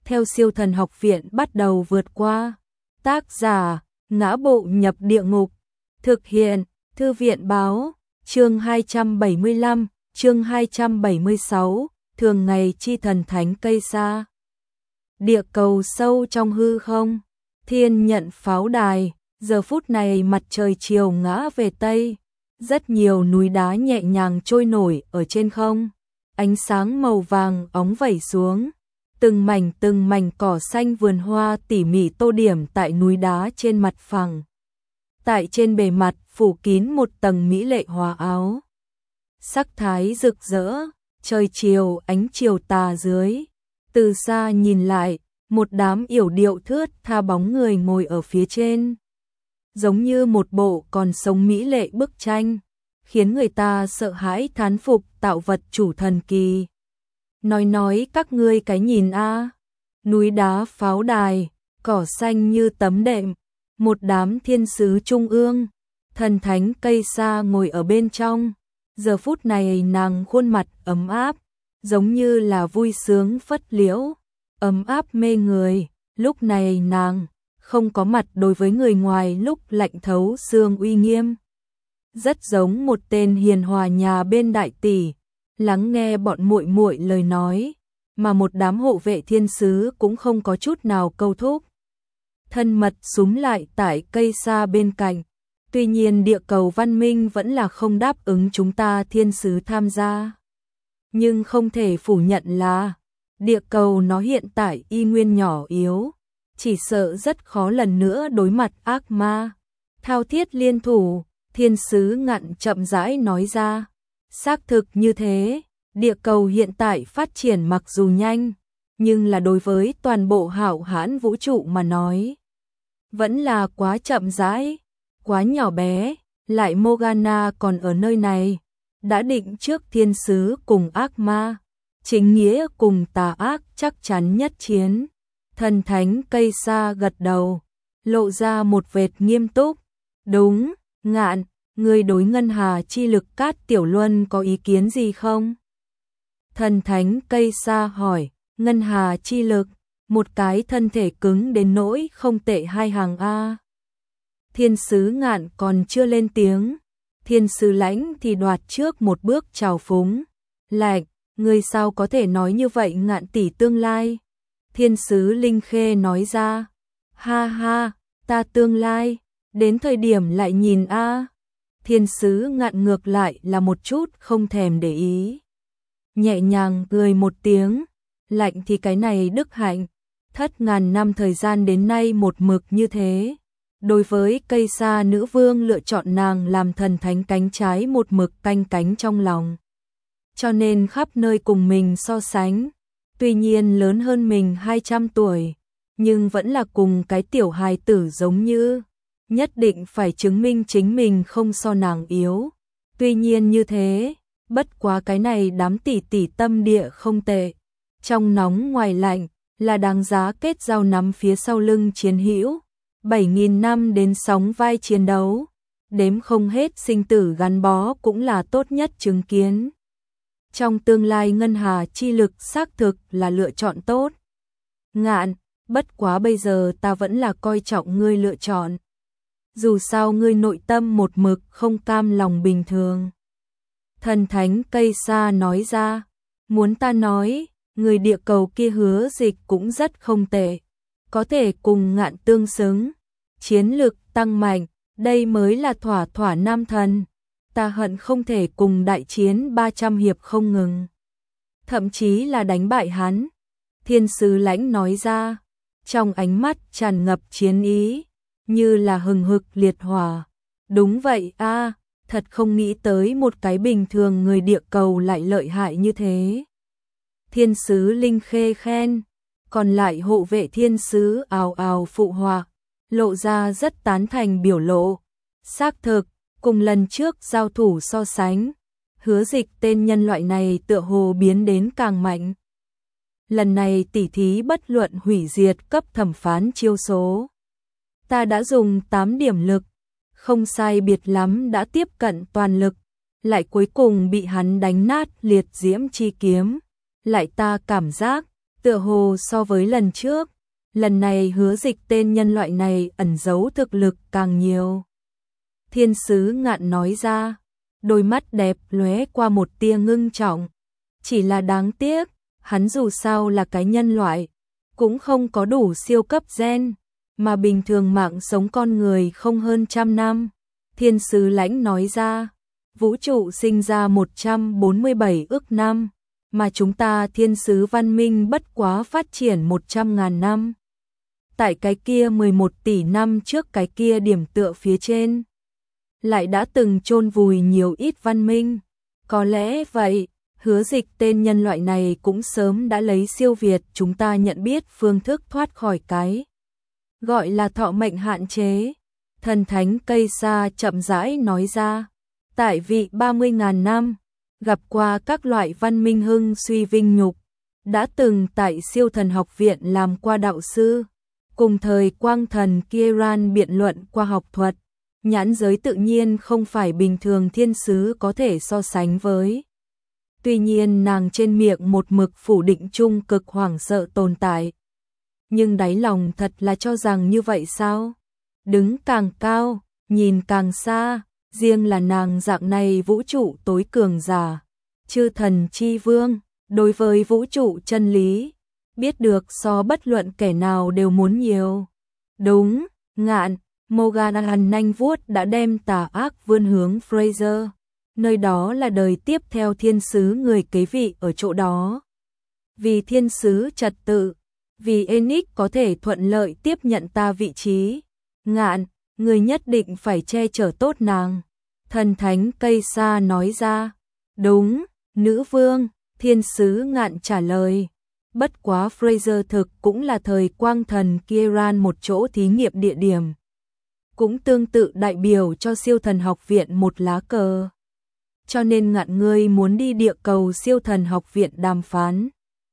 theo siêu thần học viện bắt đầu vượt qua. Tác giả, Ngã Bộ Nhập Địa Ngục. Thực hiện, Thư viện báo, chương 275, chương 276, thường ngày chi thần thánh cây sa. Địa cầu sâu trong hư không, thiên nhận pháo đài, giờ phút này mặt trời chiều ngã về Tây. Rất nhiều núi đá nhẹ nhàng trôi nổi ở trên không, ánh sáng màu vàng óng vẩy xuống. Từng mảnh cỏ xanh vườn hoa tỉ mỉ tô điểm tại núi đá trên mặt phẳng. Tại trên bề mặt phủ kín một tầng mỹ lệ hoa áo. Sắc thái rực rỡ, trời chiều ánh chiều tà dưới. Từ xa nhìn lại, một đám yểu điệu thướt tha bóng người ngồi ở phía trên. Giống như một bộ còn sống mỹ lệ bức tranh, khiến người ta sợ hãi thán phục tạo vật chủ thần kỳ. Nói các ngươi cái nhìn a, núi đá pháo đài, cỏ xanh như tấm đệm, một đám thiên sứ trung ương, thần thánh cây sa ngồi ở bên trong. Giờ phút này nàng khuôn mặt ấm áp, giống như là vui sướng phất liễu, ấm áp mê người. Lúc này nàng không có mặt đối với người ngoài lúc lạnh thấu xương uy nghiêm. Rất giống một tên hiền hòa nhà bên đại tỷ, lắng nghe bọn muội muội lời nói, mà một đám hộ vệ thiên sứ cũng không có chút nào câu thúc. Thân mật súm lại tại cây sa bên cạnh. Tuy nhiên địa cầu văn minh vẫn là không đáp ứng chúng ta thiên sứ tham gia. Nhưng không thể phủ nhận là địa cầu nó hiện tại y nguyên nhỏ yếu, chỉ sợ rất khó lần nữa đối mặt ác ma. Thao thiết liên thủ, thiên sứ Ngạn chậm rãi nói ra. Xác thực như thế, địa cầu hiện tại phát triển mặc dù nhanh, nhưng là đối với toàn bộ hạo hãn vũ trụ mà nói, vẫn là quá chậm rãi, quá nhỏ bé. Lại Morgana còn ở nơi này, đã định trước thiên sứ cùng ác ma, chính nghĩa cùng tà ác chắc chắn nhất chiến. Thần thánh cây sa gật đầu, lộ ra một vệt nghiêm túc. Đúng, Ngạn, người đối ngân hà chi lực Cát Tiểu Luân có ý kiến gì không? Thần thánh cây sa hỏi. Ngân hà chi lực, một cái thân thể cứng đến nỗi không tệ hai hàng A. Thiên sứ Ngạn còn chưa lên tiếng, thiên sứ Lãnh thì đoạt trước một bước chào phúng. Lạnh, người sao có thể nói như vậy Ngạn tỷ tương lai? Thiên sứ Linh Khê nói ra. Ha ha, ta tương lai, đến thời điểm lại nhìn a. Thiên sứ Ngạn ngược lại là một chút không thèm để ý. Nhẹ nhàng cười một tiếng. Lạnh thì cái này đức hạnh, thất ngàn năm thời gian đến nay một mực như thế. Đối với cây sa nữ vương lựa chọn nàng làm thần thánh cánh trái một mực canh cánh trong lòng. Cho nên khắp nơi cùng mình so sánh. Tuy nhiên lớn hơn mình 200 tuổi, nhưng vẫn là cùng cái tiểu hài tử giống như. Nhất định phải chứng minh chính mình không so nàng yếu. Tuy nhiên như thế, bất quá cái này đám tỷ tỷ tâm địa không tệ. Trong nóng ngoài lạnh, là đáng giá kết giao nắm phía sau lưng chiến hữu. 7.000 năm đến sóng vai chiến đấu, đếm không hết sinh tử gắn bó cũng là tốt nhất chứng kiến. Trong tương lai ngân hà chi lực xác thực là lựa chọn tốt. Ngạn, bất quá bây giờ ta vẫn là coi trọng ngươi lựa chọn. Dù sao ngươi nội tâm một mực không cam lòng bình thường. Thần thánh cây sa nói ra. Muốn ta nói, người địa cầu kia hứa dịch cũng rất không tệ. Có thể cùng Ngạn tương xứng. Chiến lực tăng mạnh, đây mới là thỏa thỏa nam thần. Ta hận không thể cùng đại chiến 300 hiệp không ngừng. Thậm chí là đánh bại hắn. Thiên sứ Lãnh nói ra. Trong ánh mắt tràn ngập chiến ý, như là hừng hực liệt hỏa. Đúng vậy a, thật không nghĩ tới một cái bình thường người địa cầu lại lợi hại như thế. Thiên sứ Linh Khê khen, còn lại hộ vệ thiên sứ ào ào phụ họa, lộ ra rất tán thành biểu lộ. Xác thực, cùng lần trước giao thủ so sánh, hứa dịch tên nhân loại này tựa hồ biến đến càng mạnh. Lần này tỉ thí bất luận hủy diệt cấp thẩm phán chiêu số. Ta đã dùng 8 điểm lực, không sai biệt lắm đã tiếp cận toàn lực, lại cuối cùng bị hắn đánh nát liệt diễm chi kiếm. Lại ta cảm giác, Tựa hồ so với lần trước, lần này Hứa Dịch tên nhân loại này ẩn giấu thực lực càng nhiều. Thiên sứ Ngạn nói ra, đôi mắt đẹp lóe qua một tia ngưng trọng. Chỉ là đáng tiếc, hắn dù sao là cái nhân loại, cũng không có đủ siêu cấp gen, mà bình thường mạng sống con người không hơn 100 năm. Thiên sứ Lãnh nói ra, vũ trụ sinh ra 147 ức năm, mà chúng ta thiên sứ văn minh bất quá phát triển 100.000 năm. Tại cái kia 11 tỷ năm trước cái kia điểm tựa phía trên, lại đã từng chôn vùi nhiều ít văn minh. Có lẽ vậy, Hứa Dịch tên nhân loại này cũng sớm đã lấy siêu việt chúng ta nhận biết phương thức thoát khỏi cái gọi là thọ mệnh hạn chế. Thần thánh cây sa chậm rãi nói ra, tại vị 30.000 năm, gặp qua các loại văn minh hưng suy vinh nhục, đã từng tại siêu thần học viện làm qua đạo sư, cùng thời quang thần Kiran biện luận qua học thuật, nhãn giới tự nhiên không phải bình thường thiên sứ có thể so sánh với. Tuy nhiên nàng trên miệng một mực phủ định trung cực hoảng sợ tồn tại. Nhưng đáy lòng thật là cho rằng như vậy sao? Đứng càng cao, nhìn càng xa, riêng là nàng dạng này vũ trụ tối cường giả, chư thần chi vương, đối với vũ trụ chân lý, biết được so bất luận kẻ nào đều muốn nhiều. Đúng, Ngạn, Morgana nanh vuốt đã đem tà ác vươn hướng Fraser, nơi đó là đời tiếp theo thiên sứ người kế vị ở chỗ đó. Vì thiên sứ trật tự, vì Enix có thể thuận lợi tiếp nhận ta vị trí, Ngạn, người nhất định phải che chở tốt nàng. Thần thánh cây sa nói ra, đúng, nữ vương, thiên sứ Ngạn trả lời. Bất quá Fraser thực cũng là thời quang thần Kiran một chỗ thí nghiệm địa điểm, cũng tương tự đại biểu cho siêu thần học viện một lá cờ. Cho nên Ngạn ngươi muốn đi địa cầu siêu thần học viện đàm phán,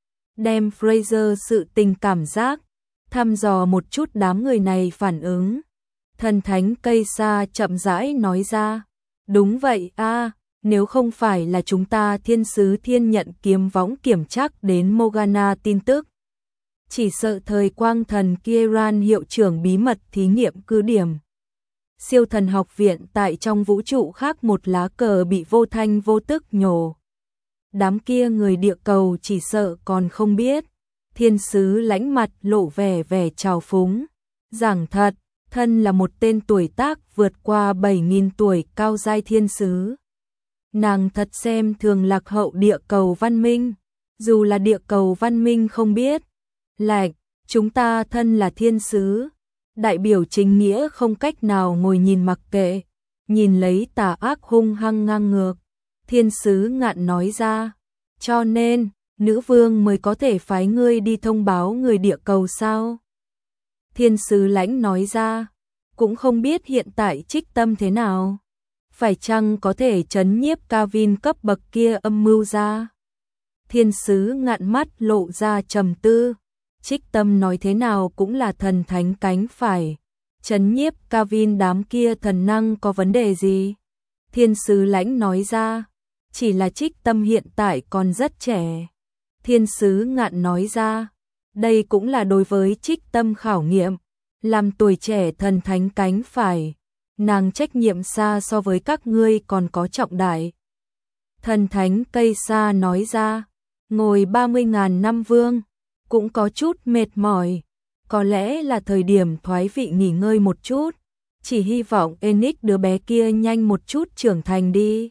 đem Fraser sự tình cảm giác, thăm dò một chút đám người này phản ứng. Thần thánh cây sa chậm rãi nói ra, đúng vậy a, nếu không phải là chúng ta thiên sứ thiên nhận kiếm võng kiểm trắc đến Morgana tin tức, chỉ sợ thời quang thần Kiran hiệu trưởng bí mật thí nghiệm cứ điểm siêu thần học viện tại trong vũ trụ khác một lá cờ bị vô thanh vô tức nhổ. Đám kia người địa cầu chỉ sợ còn không biết. Thiên sứ Lãnh mặt lộ vẻ trào phúng. Giảng thật, thân là một tên tuổi tác vượt qua 7.000 tuổi cao giai thiên sứ. Nàng thật xem thường lạc hậu địa cầu văn minh. Dù là địa cầu văn minh không biết. Lạnh, chúng ta thân là thiên sứ. Đại biểu chính nghĩa không cách nào ngồi nhìn mặc kệ, nhìn lấy tà ác hung hăng ngang ngược. Thiên sứ Ngạn nói ra, cho nên, nữ vương mới có thể phái ngươi đi thông báo người địa cầu sao? Thiên sứ Lãnh nói ra, cũng không biết hiện tại Trích Tâm thế nào, phải chăng có thể trấn nhiếp Kavin cấp bậc kia âm mưu ra? Thiên sứ Ngạn mắt lộ ra trầm tư. Trích Tâm nói thế nào cũng là thần thánh cánh phải, trấn nhiếp Kavin đám kia thần năng có vấn đề gì? Thiên sứ Lãnh nói ra, chỉ là Trích Tâm hiện tại còn rất trẻ. Thiên sứ Ngạn nói ra, đây cũng là đối với Trích Tâm khảo nghiệm, làm tuổi trẻ thần thánh cánh phải, nàng trách nhiệm xa so với các ngươi còn có trọng đại. Thần thánh cây sa nói ra, ngồi 30.000 năm vương, cũng có chút mệt mỏi, có lẽ là thời điểm thoái vị nghỉ ngơi một chút, chỉ hy vọng Enix đứa bé kia nhanh một chút trưởng thành đi.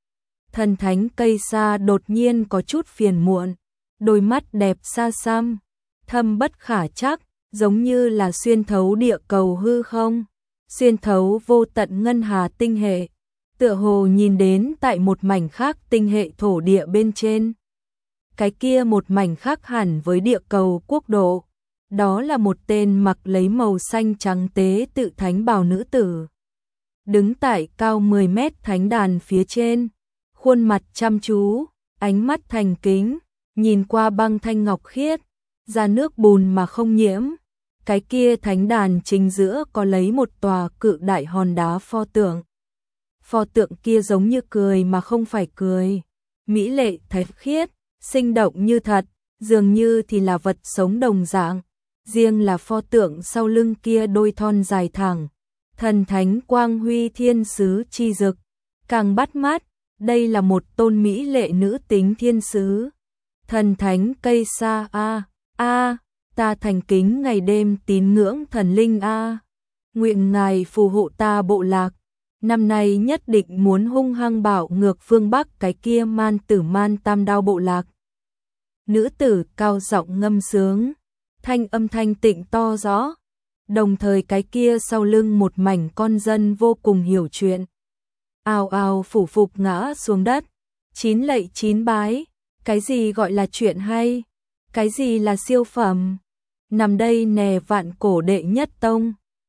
Thần thánh cây sa đột nhiên có chút phiền muộn, đôi mắt đẹp xa xăm, thâm bất khả trắc, giống như là xuyên thấu địa cầu hư không, xuyên thấu vô tận ngân hà tinh hệ, tựa hồ nhìn đến tại một mảnh khác tinh hệ thổ địa bên trên. Cái kia một mảnh khác hẳn với địa cầu quốc độ, đó là một tên mặc lấy màu xanh trắng tế tự thánh bào nữ tử. Đứng tại cao 10 mét thánh đàn phía trên, khuôn mặt chăm chú, ánh mắt thành kính, nhìn qua băng thanh ngọc khiết, ra nước bùn mà không nhiễm. Cái kia thánh đàn chính giữa có lấy một tòa cự đại hòn đá pho tượng. Pho tượng kia giống như cười mà không phải cười, mỹ lệ thánh khiết, sinh động như thật, dường như thì là vật sống đồng dạng, riêng là pho tượng sau lưng kia đôi thon dài thẳng, thần thánh quang huy thiên sứ chi dực, càng bắt mắt, đây là một tôn mỹ lệ nữ tính thiên sứ. Thần thánh cây sa ta thành kính ngày đêm tín ngưỡng thần linh nguyện ngài phù hộ ta bộ lạc, năm nay nhất định muốn hung hăng bảo ngược phương Bắc cái kia man tử man tam đao bộ lạc. Nữ tử cao giọng ngâm sướng, thanh âm thanh tịnh to rõ, đồng thời cái kia sau lưng một mảnh con dân vô cùng hiểu chuyện. Ào ào phủ phục ngã xuống đất, chín lạy chín bái, cái gì gọi là chuyện hay, cái gì là siêu phẩm, nằm đây nè vạn cổ đệ nhất tông.